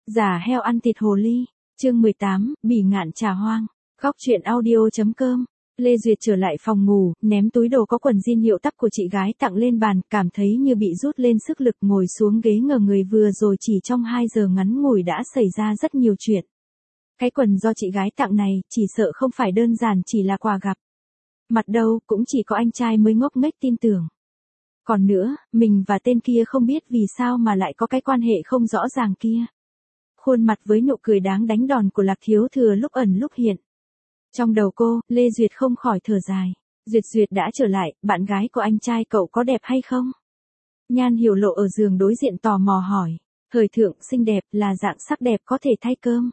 Giả heo ăn thịt hồ ly, chương 18, bỉ ngạn trà hoang, góc truyện audio.com. Lê Duyệt trở lại phòng ngủ, ném túi đồ có quần jean hiệu tắp của chị gái tặng lên bàn, cảm thấy như bị rút lên sức lực, ngồi xuống ghế ngờ người, vừa rồi chỉ trong 2 giờ ngắn ngủi đã xảy ra rất nhiều chuyện. Cái quần do chị gái tặng này, chỉ sợ không phải đơn giản chỉ là quà gặp mặt đâu, cũng chỉ có anh trai mới ngốc nghếch tin tưởng. Còn nữa, mình và tên kia không biết vì sao mà lại có cái quan hệ không rõ ràng kia. Khuôn mặt với nụ cười đáng đánh đòn của Lạc Thiếu Thừa lúc ẩn lúc hiện. Trong đầu cô, Lê Duyệt không khỏi thở dài. Duyệt đã trở lại, bạn gái của anh trai cậu có đẹp hay không? Nhan Hiểu Lộ ở giường đối diện tò mò hỏi. Thời thượng, xinh đẹp, là dạng sắc đẹp có thể thay cơm.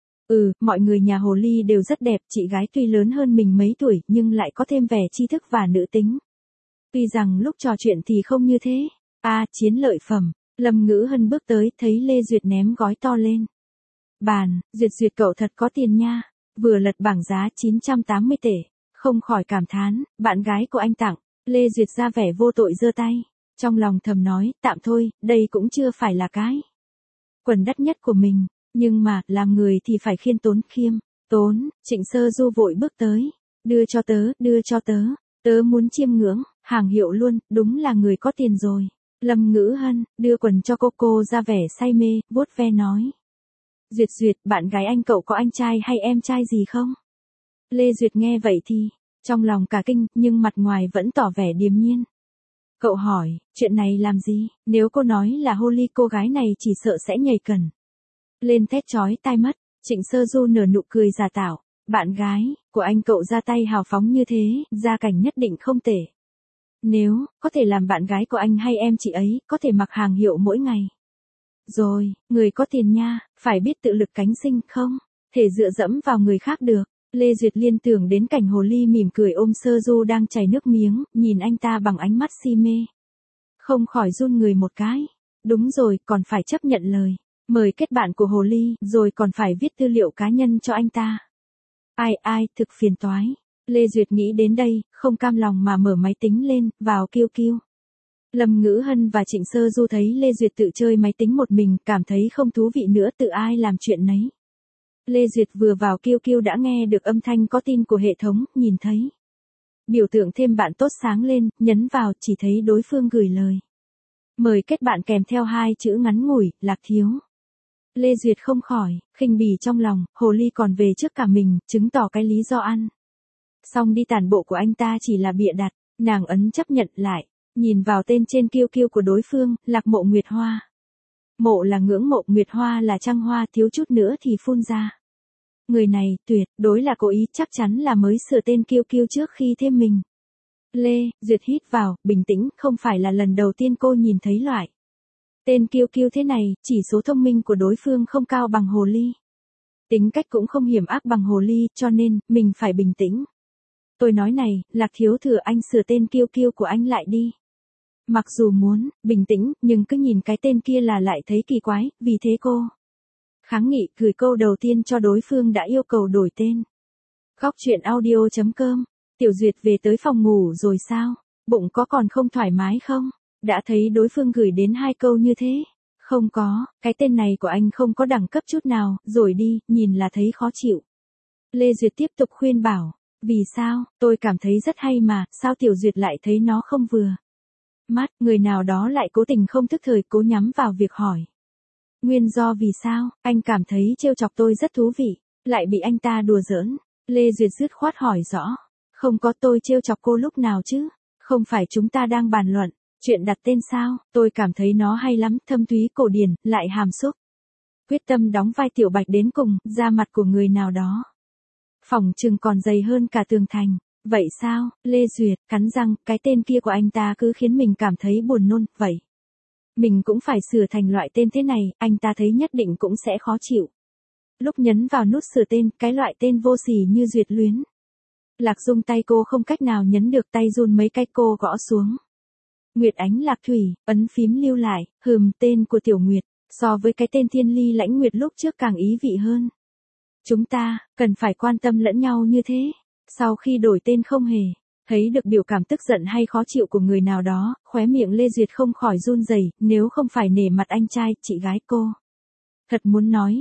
Mọi người nhà Hồ Ly đều rất đẹp, chị gái tuy lớn hơn mình mấy tuổi nhưng lại có thêm vẻ tri thức và nữ tính. Tuy rằng lúc trò chuyện thì không như thế. Chiến lợi phẩm. Lâm Ngữ Hân bước tới, thấy Lê Duyệt ném gói to lên bàn. Duyệt cậu thật có tiền nha. Vừa lật bảng giá 980 tể. Không khỏi cảm thán, bạn gái của anh tặng. Lê Duyệt ra vẻ vô tội giơ tay. Trong lòng thầm nói, tạm thôi, đây cũng chưa phải là cái quần đắt nhất của mình. Nhưng mà, làm người thì phải khiêm tốn, Trịnh Sơ Du vội bước tới. Đưa cho tớ. Tớ muốn chiêm ngưỡng, hàng hiệu luôn, đúng là người có tiền rồi. Lâm Ngữ Hân, đưa quần cho cô ra vẻ say mê, vuốt ve nói. Duyệt, bạn gái anh cậu có anh trai hay em trai gì không? Lê Duyệt nghe vậy thì, trong lòng cả kinh, nhưng mặt ngoài vẫn tỏ vẻ điềm nhiên. Cậu hỏi, chuyện này làm gì, nếu cô nói là Holly cô gái này chỉ sợ sẽ nhảy cẩn lên thét chói tai mất. Trịnh Sơ Du nở nụ cười giả tạo. Bạn gái của anh cậu ra tay hào phóng như thế, gia cảnh nhất định không tệ. Nếu có thể làm bạn gái của anh hay em chị ấy, có thể mặc hàng hiệu mỗi ngày. Rồi, người có tiền nha, phải biết tự lực cánh sinh, không thể dựa dẫm vào người khác được. Lê Duyệt liên tưởng đến cảnh Hồ Ly mỉm cười ôm Sơ Du đang chảy nước miếng, nhìn anh ta bằng ánh mắt si mê. Không khỏi run người một cái. Đúng rồi, còn phải chấp nhận lời mời kết bạn của Hồ Ly, rồi còn phải viết tư liệu cá nhân cho anh ta. Thực phiền toái. Lê Duyệt nghĩ đến đây, không cam lòng mà mở máy tính lên, vào QQ. Lâm Ngữ Hân và Trịnh Sơ Du thấy Lê Duyệt tự chơi máy tính một mình, cảm thấy không thú vị nữa, tự ai làm chuyện nấy. Lê Duyệt vừa vào QQ đã nghe được âm thanh có tin của hệ thống, nhìn thấy biểu tượng thêm bạn tốt sáng lên, nhấn vào, chỉ thấy đối phương gửi lời mời kết bạn kèm theo 2 chữ ngắn ngủi, Lạc Thiếu. Lê Duyệt không khỏi khinh bỉ trong lòng, Hồ Ly còn về trước cả mình, chứng tỏ cái lý do ăn xong đi tản bộ của anh ta chỉ là bịa đặt. Nàng ấn chấp nhận lại, nhìn vào tên trên QQ của đối phương, Lạc Mộ Nguyệt Hoa. Mộ là ngưỡng mộ, Nguyệt Hoa là trăng hoa, thiếu chút nữa thì phun ra. Người này, tuyệt đối là cố ý, chắc chắn là mới sửa tên QQ trước khi thêm mình. Lê Duyệt hít vào, bình tĩnh, không phải là lần đầu tiên cô nhìn thấy loại tên QQ thế này, chỉ số thông minh của đối phương không cao bằng Hồ Ly. Tính cách cũng không hiểm ác bằng Hồ Ly, cho nên, mình phải bình tĩnh. Tôi nói này, Lạc Thiếu Thừa, anh sửa tên QQ của anh lại đi. Mặc dù muốn bình tĩnh, nhưng cứ nhìn cái tên kia là lại thấy kỳ quái, vì thế cô kháng nghị, gửi câu đầu tiên cho đối phương đã yêu cầu đổi tên. Góc truyện audio.com. Tiểu Duyệt về tới phòng ngủ rồi sao? Bụng có còn không thoải mái không? Đã thấy đối phương gửi đến 2 câu như thế. Không có, cái tên này của anh không có đẳng cấp chút nào, rồi đi, nhìn là thấy khó chịu. Lê Duyệt tiếp tục khuyên bảo. Vì sao, tôi cảm thấy rất hay mà, sao Tiểu Duyệt lại thấy nó không vừa mắt, người nào đó lại cố tình không thức thời, cố nhắm vào việc hỏi. Nguyên do vì sao, anh cảm thấy trêu chọc tôi rất thú vị, lại bị anh ta đùa giỡn. Lê Duyệt dứt khoát hỏi rõ. Không có, tôi trêu chọc cô lúc nào chứ? Không phải chúng ta đang bàn luận chuyện đặt tên sao? Tôi cảm thấy nó hay lắm, thâm thúy cổ điển, lại hàm xúc. Quyết tâm đóng vai Tiểu Bạch đến cùng, da mặt của người nào đó phỏng chừng còn dày hơn cả tường thành. Vậy sao? Lê Duyệt cắn răng, cái tên kia của anh ta cứ khiến mình cảm thấy buồn nôn, vậy mình cũng phải sửa thành loại tên thế này, anh ta thấy nhất định cũng sẽ khó chịu. Lúc nhấn vào nút sửa tên, cái loại tên vô sỉ như Duyệt Luyến. Lạc Dung tay cô không cách nào nhấn được, tay run mấy cái, cô gõ xuống. Nguyệt Ánh Lạc Thủy, ấn phím lưu lại, tên của Tiểu Nguyệt, so với cái tên Thiên Ly Lãnh Nguyệt lúc trước càng ý vị hơn. Chúng ta, cần phải quan tâm lẫn nhau như thế. Sau khi đổi tên không hề thấy được biểu cảm tức giận hay khó chịu của người nào đó, khóe miệng Lê Duyệt không khỏi run rẩy, nếu không phải nể mặt anh trai, chị gái cô Thật muốn nói,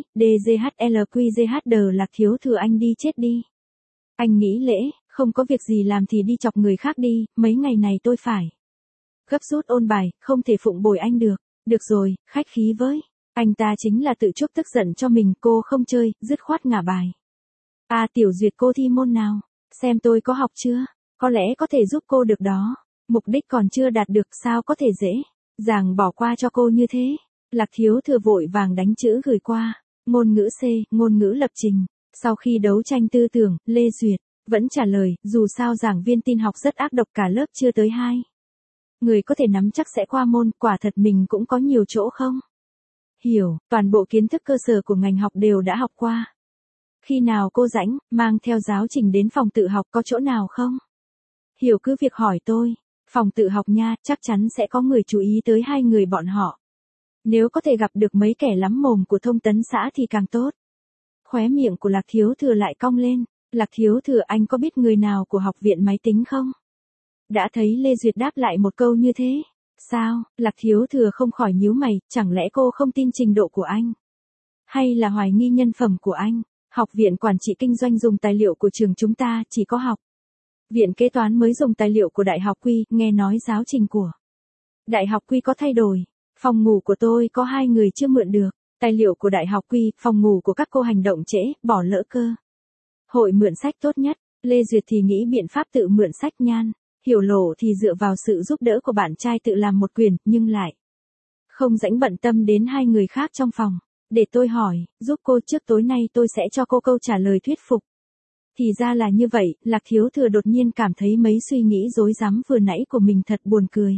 DGHLQGHD Lạc Thiếu Thừa anh đi chết đi. Anh nghĩ lễ, không có việc gì làm thì đi chọc người khác đi, mấy ngày này tôi phải gấp rút ôn bài, không thể phụng bồi anh được. Được rồi, khách khí với. Anh ta chính là tự chuốc tức giận cho mình, cô không chơi, dứt khoát ngả bài. Tiểu Duyệt cô thi môn nào? Xem tôi có học chưa? Có lẽ có thể giúp cô được đó. Mục đích còn chưa đạt được sao có thể dễ dàng bỏ qua cho cô như thế. Lạc Thiếu Thừa vội vàng đánh chữ gửi qua. Ngôn ngữ C, ngôn ngữ lập trình. Sau khi đấu tranh tư tưởng, Lê Duyệt vẫn trả lời, dù sao giảng viên tin học rất ác độc, cả lớp chưa tới 2 người có thể nắm chắc sẽ qua môn, quả thật mình cũng có nhiều chỗ không hiểu, toàn bộ kiến thức cơ sở của ngành học đều đã học qua. Khi nào cô rảnh, mang theo giáo trình đến phòng tự học, có chỗ nào không hiểu cứ việc hỏi tôi. Phòng tự học nha, chắc chắn sẽ có người chú ý tới 2 người bọn họ. Nếu có thể gặp được mấy kẻ lắm mồm của thông tấn xã thì càng tốt. Khóe miệng của Lạc Thiếu Thừa lại cong lên. Lạc Thiếu Thừa, anh có biết người nào của học viện máy tính không? Đã thấy Lê Duyệt đáp lại một câu như thế. Sao? Lạc Thiếu Thừa không khỏi nhíu mày, chẳng lẽ cô không tin trình độ của anh? Hay là hoài nghi nhân phẩm của anh? Học viện quản trị kinh doanh dùng tài liệu của trường chúng ta, chỉ có học viện kế toán mới dùng tài liệu của Đại học Quy, nghe nói giáo trình của Đại học Quy có thay đổi. Phòng ngủ của tôi có 2 người chưa mượn được. Tài liệu của Đại học Quy, phòng ngủ của các cô hành động trễ, bỏ lỡ cơ hội mượn sách tốt nhất. Lê Duyệt thì nghĩ biện pháp tự mượn sách nhan. Hiểu Lộ thì dựa vào sự giúp đỡ của bạn trai tự làm một quyển, nhưng lại không rảnh bận tâm đến 2 người khác trong phòng. Để tôi hỏi, giúp cô, trước tối nay tôi sẽ cho cô câu trả lời thuyết phục. Thì ra là như vậy, Lạc Thiếu Thừa đột nhiên cảm thấy mấy suy nghĩ rối rắm vừa nãy của mình thật buồn cười.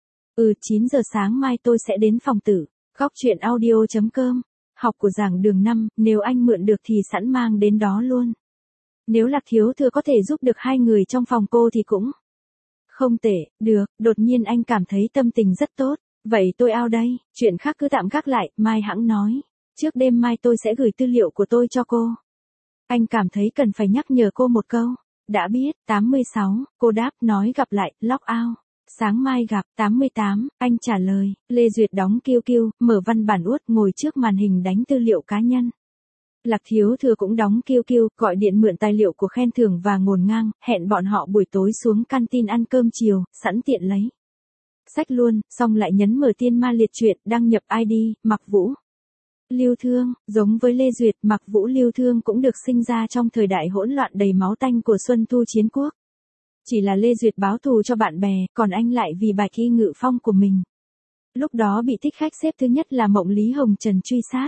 9 giờ sáng mai tôi sẽ đến phòng tử. Góc truyện audio.com. Học của giảng đường 5, nếu anh mượn được thì sẵn mang đến đó luôn. Nếu Lạc Thiếu Thừa có thể giúp được 2 người trong phòng cô thì cũng không tệ. Được, đột nhiên anh cảm thấy tâm tình rất tốt. Vậy tôi out đây, chuyện khác cứ tạm gác lại, mai hẵng nói. Trước đêm mai tôi sẽ gửi tư liệu của tôi cho cô. Anh cảm thấy cần phải nhắc nhở cô một câu. Đã biết. 86, cô đáp, nói gặp lại, log out. Sáng mai gặp. 88, anh trả lời. Lê Duyệt đóng QQ, mở văn bản uất, ngồi trước màn hình đánh tư liệu cá nhân. Lạc Thiếu Thừa cũng đóng QQ, gọi điện mượn tài liệu của khen thưởng và ngổn ngang, hẹn bọn họ buổi tối xuống canteen ăn cơm chiều, sẵn tiện lấy sách luôn, xong lại nhấn mở Tiên Ma Liệt Truyện, đăng nhập ID, Mạc Vũ Lưu Thương. Giống với Lê Duyệt, Mạc Vũ Lưu Thương cũng được sinh ra trong thời đại hỗn loạn đầy máu tanh của Xuân Thu Chiến Quốc. Chỉ là Lê Duyệt báo thù cho bạn bè, còn anh lại vì bài thi ngự phong của mình. Lúc đó bị thích khách xếp thứ nhất là Mộng Lý Hồng Trần truy sát.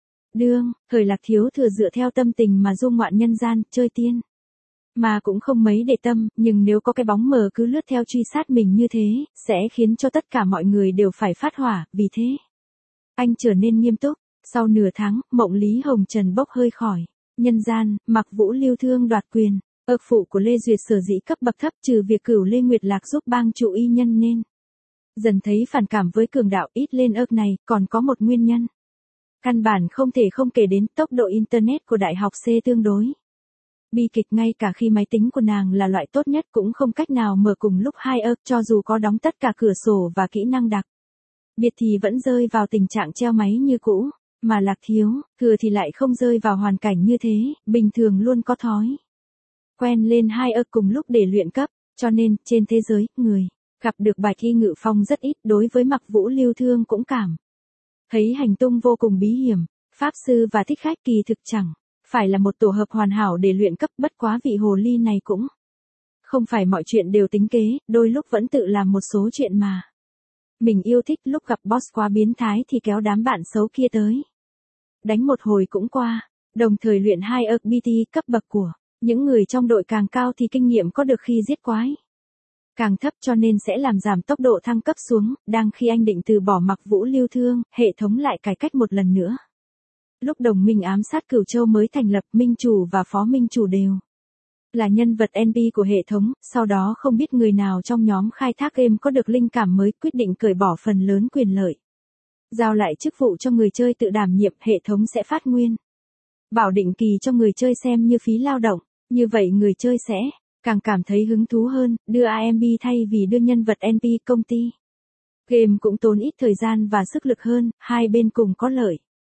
Thời Lạc Thiếu Thừa dựa theo tâm tình mà du ngoạn nhân gian, chơi tiên. Mà cũng không mấy để tâm, nhưng nếu có cái bóng mờ cứ lướt theo truy sát mình như thế, sẽ khiến cho tất cả mọi người đều phải phát hỏa, vì thế anh trở nên nghiêm túc. Sau nửa tháng, Mộng Lý Hồng Trần bốc hơi khỏi nhân gian, Mạc Vũ Lưu Thương đoạt quyền. Phụ của Lê Duyệt sở dĩ cấp bậc thấp, trừ việc cửu Lê Nguyệt Lạc giúp bang chủ y nhân nên dần thấy phản cảm với cường đạo ít lên này, còn có một nguyên nhân. Căn bản không thể không kể đến tốc độ Internet của Đại học C tương đối bi kịch, ngay cả khi máy tính của nàng là loại tốt nhất cũng không cách nào mở cùng lúc 2 cho dù có đóng tất cả cửa sổ và kỹ năng đặc biệt thì vẫn rơi vào tình trạng treo máy như cũ. Mà Lạc Thiếu Thừa thì lại không rơi vào hoàn cảnh như thế, bình thường luôn có thói quen lên 2 cùng lúc để luyện cấp, cho nên trên thế giới, người gặp được bài thi ngự phong rất ít. Đối với Mạc Vũ Lưu Thương cũng cảm thấy hành tung vô cùng bí hiểm. Pháp sư và thích khách kỳ thực chẳng phải là một tổ hợp hoàn hảo để luyện cấp, bất quá vị hồ ly này cũng không phải mọi chuyện đều tính kế, đôi lúc vẫn tự làm một số chuyện mà mình yêu thích. Lúc gặp boss quá biến thái thì kéo đám bạn xấu kia tới đánh một hồi cũng qua. Đồng thời luyện 2 BT cấp bậc của những người trong đội càng cao thì kinh nghiệm có được khi giết quái càng thấp, cho nên sẽ làm giảm tốc độ thăng cấp xuống. Đang khi anh định từ bỏ Mạc Vũ Lưu Thương, hệ thống lại cải cách một lần nữa. Lúc đồng minh ám sát Cửu Châu mới thành lập, minh chủ và phó minh chủ đều là nhân vật NP của hệ thống. Sau đó không biết người nào trong nhóm khai thác game có được linh cảm mới, quyết định cởi bỏ phần lớn quyền lợi, giao lại chức vụ cho người chơi tự đảm nhiệm. Hệ thống sẽ phát nguyên bảo định kỳ cho người chơi xem như phí lao động. Như vậy người chơi sẽ càng cảm thấy hứng thú hơn, đưa AMB thay vì đưa nhân vật NP. Công ty game cũng tốn ít thời gian và sức lực hơn, hai bên cùng có lợi.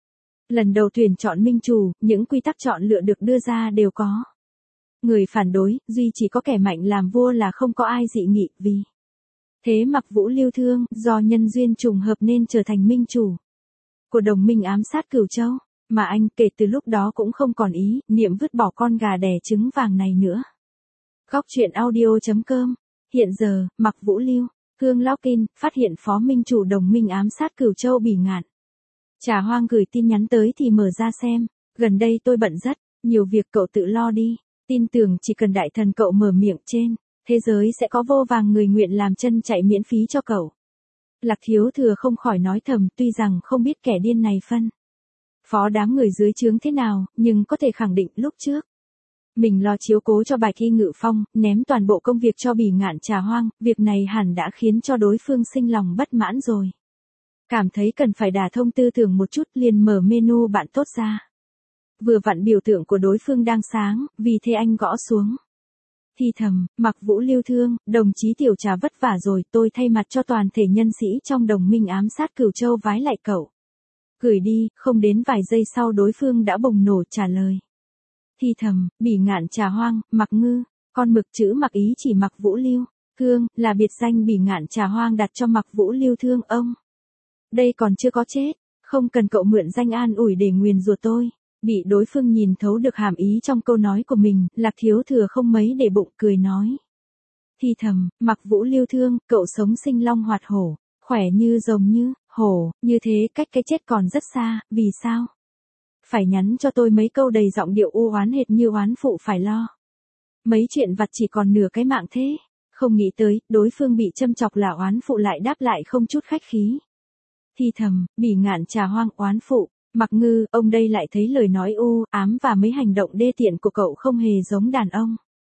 Lần đầu tuyển chọn minh chủ, những quy tắc chọn lựa được đưa ra đều có người phản đối, duy chỉ có kẻ mạnh làm vua là không có ai dị nghị, vì thế Mặc Vũ Lưu Thương, do nhân duyên trùng hợp nên trở thành minh chủ của đồng minh ám sát Cửu Châu, mà anh kể từ lúc đó cũng không còn ý niệm vứt bỏ con gà đẻ trứng vàng này nữa. Góc truyện audio.com. Hiện giờ, Mặc Vũ Lưu Thương Lão Kinh phát hiện phó minh chủ đồng minh ám sát Cửu Châu Bỉ Ngạn Trà Hoang gửi tin nhắn tới thì mở ra xem. Gần đây tôi bận rất nhiều việc, cậu tự lo đi. Tin tưởng chỉ cần đại thần cậu mở miệng trên thế giới sẽ có vô vàng người nguyện làm chân chạy miễn phí cho cậu. Lạc Thiếu Thừa không khỏi nói thầm, tuy rằng không biết kẻ điên này phân phó đám người dưới trướng thế nào, nhưng có thể khẳng định lúc trước mình lo chiếu cố cho Bạch Y Ngự Phong, ném toàn bộ công việc cho Bỉ Ngạn Trà Hoang, việc này hẳn đã khiến cho đối phương sinh lòng bất mãn rồi. Cảm thấy cần phải đả thông tư tưởng một chút, liền mở menu bạn tốt ra. Vừa vặn biểu tượng của đối phương đang sáng, vì thế anh gõ xuống. Thì thầm, Mặc Vũ Lưu Thương, đồng chí Tiểu Trà vất vả rồi, tôi thay mặt cho toàn thể nhân sĩ trong đồng minh ám sát Cửu Châu vái lại cậu. Gửi đi, không đến vài giây sau đối phương đã bùng nổ trả lời. Thì thầm, Bỉ Ngạn Trà Hoang, Mặc Ngư, con mực chữ Mặc ý chỉ Mặc Vũ Lưu Thương, là biệt danh Bỉ Ngạn Trà Hoang đặt cho Mặc Vũ Lưu Thương ông. Đây còn chưa có chết, không cần cậu mượn danh an ủi để nguyền rủa tôi. Bị đối phương nhìn thấu được hàm ý trong câu nói của mình, Lạc Thiếu Thừa không mấy để bụng, cười nói. Thì thầm, Mặc Vũ Lưu Thương, cậu sống sinh long hoạt hổ, khỏe như rồng như hổ, như thế cách cái chết còn rất xa, vì sao? Phải nhắn cho tôi mấy câu đầy giọng điệu u oán hệt như oán phụ phải lo. Mấy chuyện vặt chỉ còn nửa cái mạng thế. Không nghĩ tới, đối phương bị châm chọc là oán phụ lại đáp lại không chút khách khí. Thì thầm, Bỉ Ngạn Trà Hoang, oán phụ. Mặc Ngư, ông đây lại thấy lời nói u ám và mấy hành động đê tiện của cậu không hề giống đàn ông.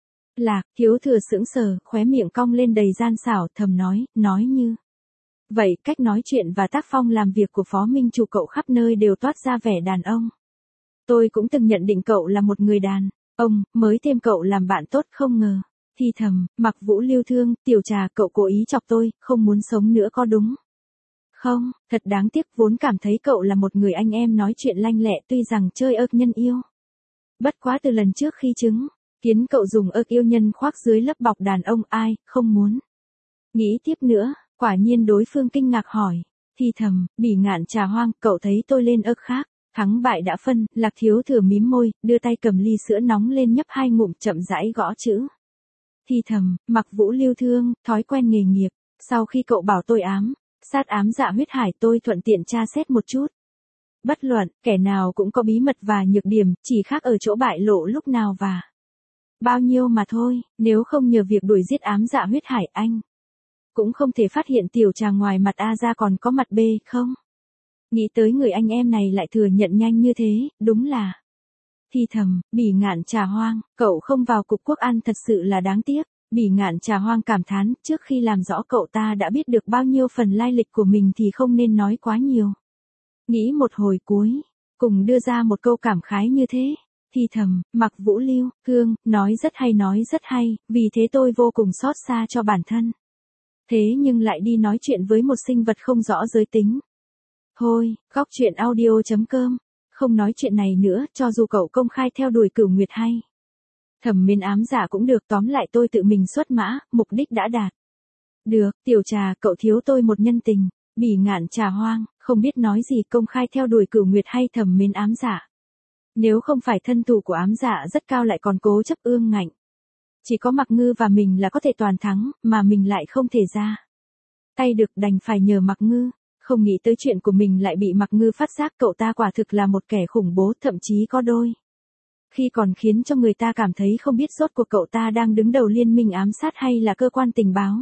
Lạc Thiếu Thừa sững sờ, khóe miệng cong lên đầy gian xảo, thầm nói như vậy, cách nói chuyện và tác phong làm việc của phó minh chủ cậu khắp nơi đều toát ra vẻ đàn ông. Tôi cũng từng nhận định cậu là một người đàn ông, mới thêm cậu làm bạn tốt, không ngờ. Thì thầm, Mặc Vũ Lưu Thương, Tiểu Trà, cậu cố ý chọc tôi, không muốn sống nữa có đúng không? Thật đáng tiếc, vốn cảm thấy cậu là một người anh em nói chuyện lanh lẹ, tuy rằng chơi ớt nhân yêu. Bất quá từ lần trước khi chứng kiến cậu dùng ớt yêu nhân khoác dưới lớp bọc đàn ông, ai không muốn nghĩ tiếp nữa. Quả nhiên đối phương kinh ngạc hỏi. Thì thầm, Bỉ Ngạn Trà Hoang, cậu thấy tôi lên ớt khác, thắng bại đã phân. Lạc Thiếu Thừa mím môi, đưa tay cầm ly sữa nóng lên nhấp 2 ngụm, chậm rãi gõ chữ. Thì thầm, Mặc Vũ Lưu Thương, thói quen nghề nghiệp, sau khi cậu bảo tôi sát ám dạ huyết hải, tôi thuận tiện tra xét một chút. Bất luận, kẻ nào cũng có bí mật và nhược điểm, chỉ khác ở chỗ bại lộ lúc nào và bao nhiêu mà thôi. Nếu không nhờ việc đuổi giết ám dạ huyết hải, anh cũng không thể phát hiện Tiểu Trà ngoài mặt A ra còn có mặt B không. Nghĩ tới người anh em này lại thừa nhận nhanh như thế, đúng là. Thì thầm, Bỉ Ngạn Trà Hoang, cậu không vào cục quốc an thật sự là đáng tiếc. Bỉ Ngạn Trà Hoang cảm thán, trước khi làm rõ cậu ta đã biết được bao nhiêu phần lai lịch của mình thì không nên nói quá nhiều. Nghĩ một hồi cuối, cùng đưa ra một câu cảm khái như thế. Thì thầm, Mặc Vũ Lưu Thương, nói rất hay, vì thế tôi vô cùng xót xa cho bản thân. Thế nhưng lại đi nói chuyện với một sinh vật không rõ giới tính. Thôi, góc truyện audio.com, không nói chuyện này nữa, cho dù cậu công khai theo đuổi Cửu Nguyệt hay thẩm mến ám giả cũng được, tóm lại tôi tự mình xuất mã, mục đích đã đạt. Được, Tiểu Trà, cậu thiếu tôi một nhân tình. Bỉ Ngạn Trà Hoang, không biết nói gì, công khai theo đuổi Cửu Nguyệt hay thẩm mến ám giả. Nếu không phải thân thủ của ám giả rất cao lại còn cố chấp ương ngạnh. Chỉ có Mặc Ngư và mình là có thể toàn thắng, mà mình lại không thể ra tay được, đành phải nhờ Mặc Ngư. Không nghĩ tới chuyện của mình lại bị Mặc Ngư phát giác, cậu ta quả thực là một kẻ khủng bố, thậm chí có đôi khi còn khiến cho người ta cảm thấy không biết rốt cuộc cậu ta đang đứng đầu liên minh ám sát hay là cơ quan tình báo.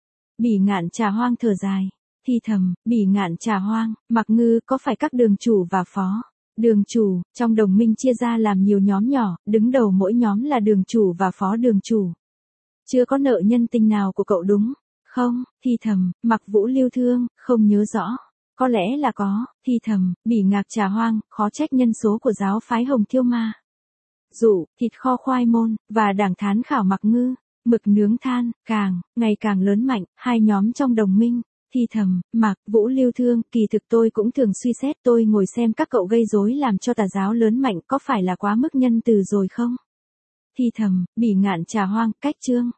Bỉ Ngạn Trà Hoang thở dài. Thì thầm, Bỉ Ngạn Trà Hoang, Mặc Ngư có phải các đường chủ và phó đường chủ trong đồng minh chia ra làm nhiều nhóm nhỏ, đứng đầu mỗi nhóm là đường chủ và phó đường chủ. Chưa có nợ nhân tình nào của cậu đúng không? Thì thầm, Mặc Vũ Lưu Thương, không nhớ rõ. Có lẽ là có. Thì thầm, Bỉ Ngạn Trà Hoang, khó trách nhân số của giáo phái Hồng Thiêu Ma dụ, thịt kho khoai môn, và đảng thán khảo Mặc Ngư, mực nướng than, ngày càng lớn mạnh, hai nhóm trong đồng minh Thì thầm, Mạc Vũ Lưu Thương, kỳ thực tôi cũng thường suy xét, tôi ngồi xem các cậu gây rối làm cho tà giáo lớn mạnh có phải là quá mức nhân từ rồi không? Thì thầm, Bỉ Ngạn Trà Hoang, cách chương.